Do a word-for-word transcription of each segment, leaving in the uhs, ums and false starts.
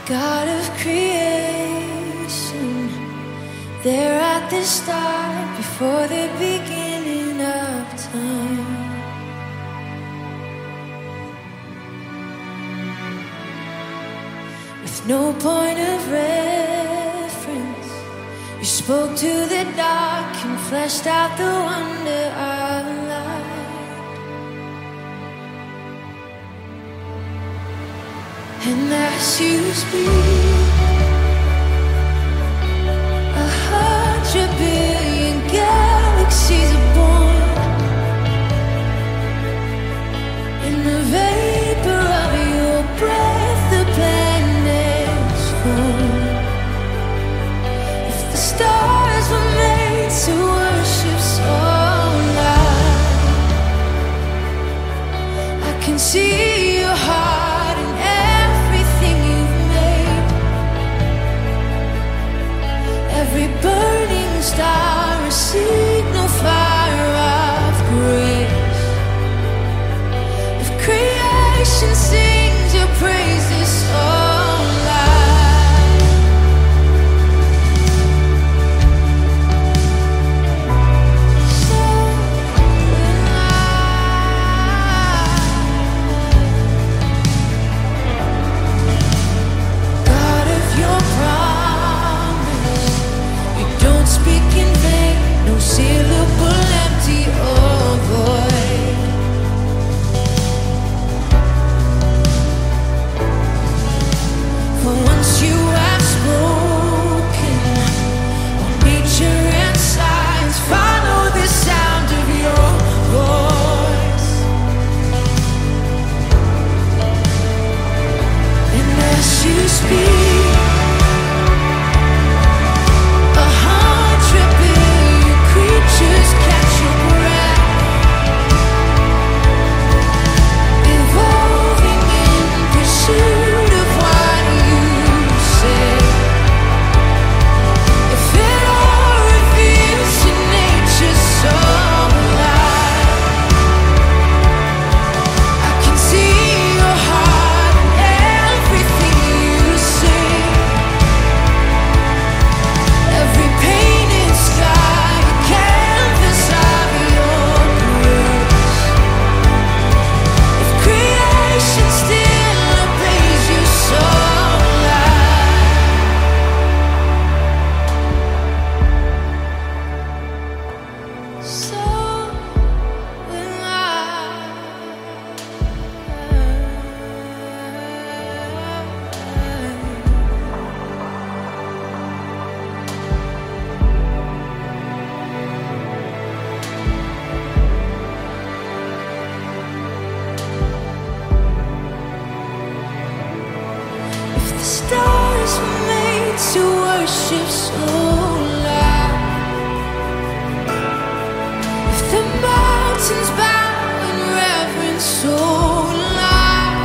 God of creation, there at the start, before the beginning of time. With no point of reference, you spoke to the dark and fleshed out the wonder of light. And as you speak, a hundred billion galaxies are born. In the vapor of your breath, the planets form. If the stars were made to worship so light, I can see your heart in everything you've made. Every burning star, a signal fire of grace. If creation sings your praises so loud, so loud. God of your promise, you don't speak in vain, no syllable empty or void. For once you have spoken, all nature and science follow the sound of your voice. And as you speak, a hundred billion creatures catch your breath, evolving in pursuit of what you say. If it all reveals your nature so alive, I can see your heart in everything you say. Every painted sky, a canvas of your grace. If creation still obeys you so loud, so will I. If the stars were made to worship so loud, if the mountains bow in reverence so loud,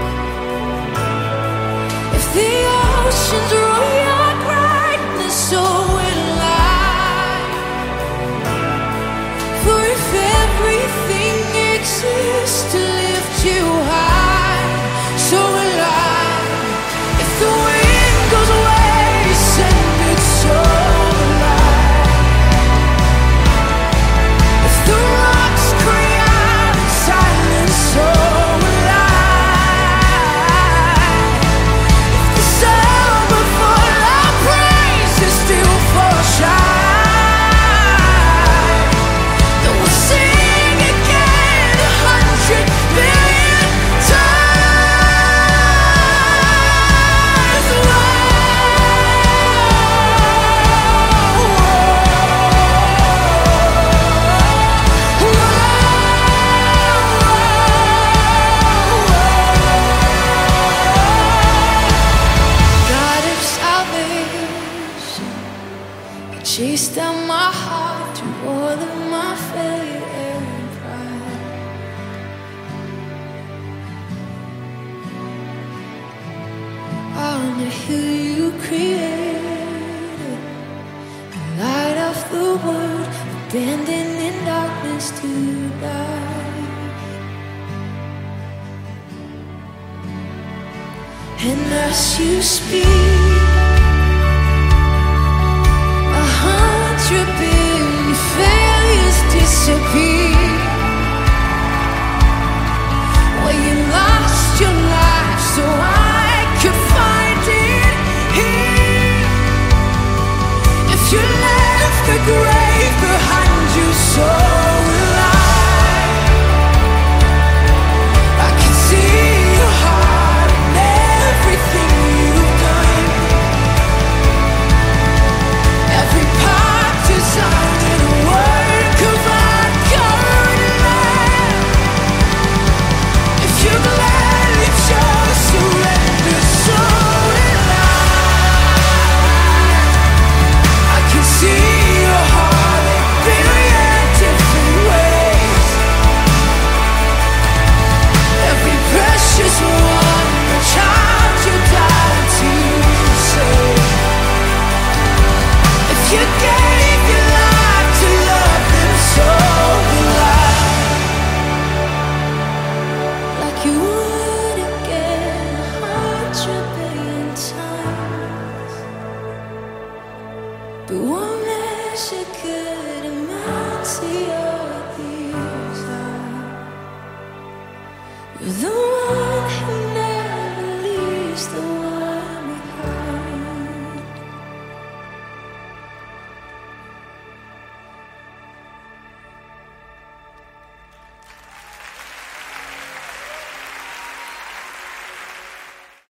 if the oceans roar your greatness, so will I. For if everything exists to lift you high, so will I. If the wind goes away, send it so alive. If the rocks cry out in silence, so will I. If the summer full of praise is still for shine, then we'll sing again a hundred billion times. God of salvation, you chased down my heart through all of my failure and pride. On the hill you created, the light of the world, abandoned in darkness to die. And as you speak, a hundred billion failures disappear. Where you lost your life so I could find it here. If you left the grave behind you, so will I. I can see your heart and everything you've done. Every part designed in a work of art, covered in love. If you gladly just surrender, so will I. I can see your heart in billion different ways. Every precious one, a child you died to save. If you gave your life to love them, so will I. Like you would again a hundred billion times. But one measure could amount to your desire. You're the one who never leaves the